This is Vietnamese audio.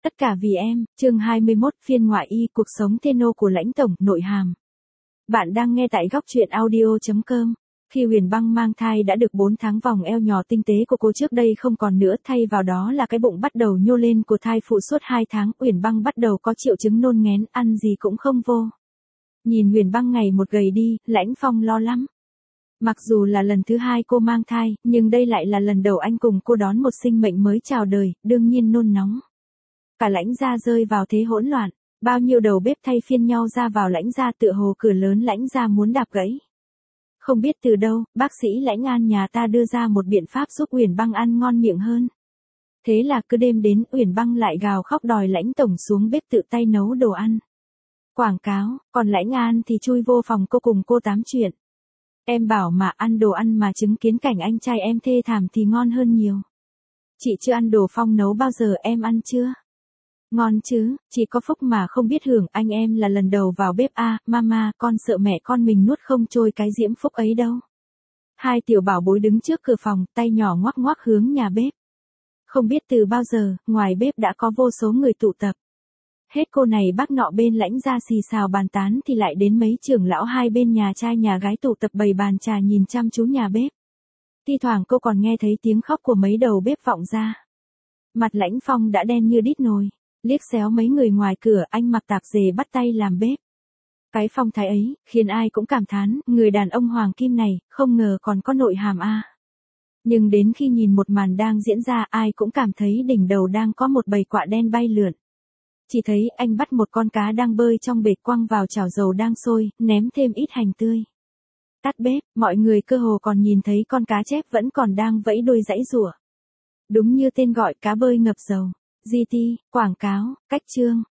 Tất cả vì em, chương 21, phiên ngoại y, cuộc sống Theno của lãnh tổng, nội hàm. Bạn đang nghe tại góc truyện audio.com. Khi Huyền Băng mang thai đã được 4 tháng, vòng eo nhỏ tinh tế của cô trước đây không còn nữa, thay vào đó là cái bụng bắt đầu nhô lên của thai phụ. Suốt 2 tháng, Huyền Băng bắt đầu có triệu chứng nôn nghén, ăn gì cũng không vô. Nhìn Huyền Băng ngày một gầy đi, Lãnh Phong lo lắm. Mặc dù là lần thứ 2 cô mang thai, nhưng đây lại là lần đầu anh cùng cô đón một sinh mệnh mới chào đời, đương nhiên nôn nóng. Cả Lãnh gia rơi vào thế hỗn loạn, bao nhiêu đầu bếp thay phiên nhau ra vào Lãnh gia, tựa hồ cửa lớn Lãnh gia muốn đạp gãy. Không biết từ đâu, bác sĩ Lãnh An nhà ta đưa ra một biện pháp giúp Uyển Băng ăn ngon miệng hơn. Thế là cứ đêm đến, Uyển Băng lại gào khóc đòi Lãnh tổng xuống bếp tự tay nấu đồ ăn. Quảng cáo, còn Lãnh An thì chui vô phòng cô cùng cô tám chuyện. Em bảo mà ăn đồ ăn mà chứng kiến cảnh anh trai em thê thảm thì ngon hơn nhiều. Chị chưa ăn đồ Phong nấu bao giờ, em ăn chưa? Ngon chứ, chỉ có phúc mà không biết hưởng, anh em là lần đầu vào bếp à, mama, con sợ mẹ con mình nuốt không trôi cái diễm phúc ấy đâu. Hai tiểu bảo bối đứng trước cửa phòng, tay nhỏ ngoắc ngoắc hướng nhà bếp. Không biết từ bao giờ, ngoài bếp đã có vô số người tụ tập. Hết cô này bác nọ bên Lãnh gia xì xào bàn tán thì lại đến mấy trưởng lão hai bên nhà trai nhà gái tụ tập bày bàn trà nhìn chăm chú nhà bếp. Thi thoảng cô còn nghe thấy tiếng khóc của mấy đầu bếp vọng ra. Mặt Lãnh Phong đã đen như đít nồi, liếc xéo mấy người ngoài cửa, anh mặc tạp dề bắt tay làm bếp. Cái phong thái ấy, khiến ai cũng cảm thán, người đàn ông hoàng kim này, không ngờ còn có nội hàm a. Nhưng đến khi nhìn một màn đang diễn ra, ai cũng cảm thấy đỉnh đầu đang có một bầy quạ đen bay lượn. Chỉ thấy anh bắt một con cá đang bơi trong bể quăng vào chảo dầu đang sôi, ném thêm ít hành tươi. Tắt bếp, mọi người cơ hồ còn nhìn thấy con cá chép vẫn còn đang vẫy đuôi giãy giụa. Đúng như tên gọi, cá bơi ngập dầu. GT, quảng cáo, cách chương.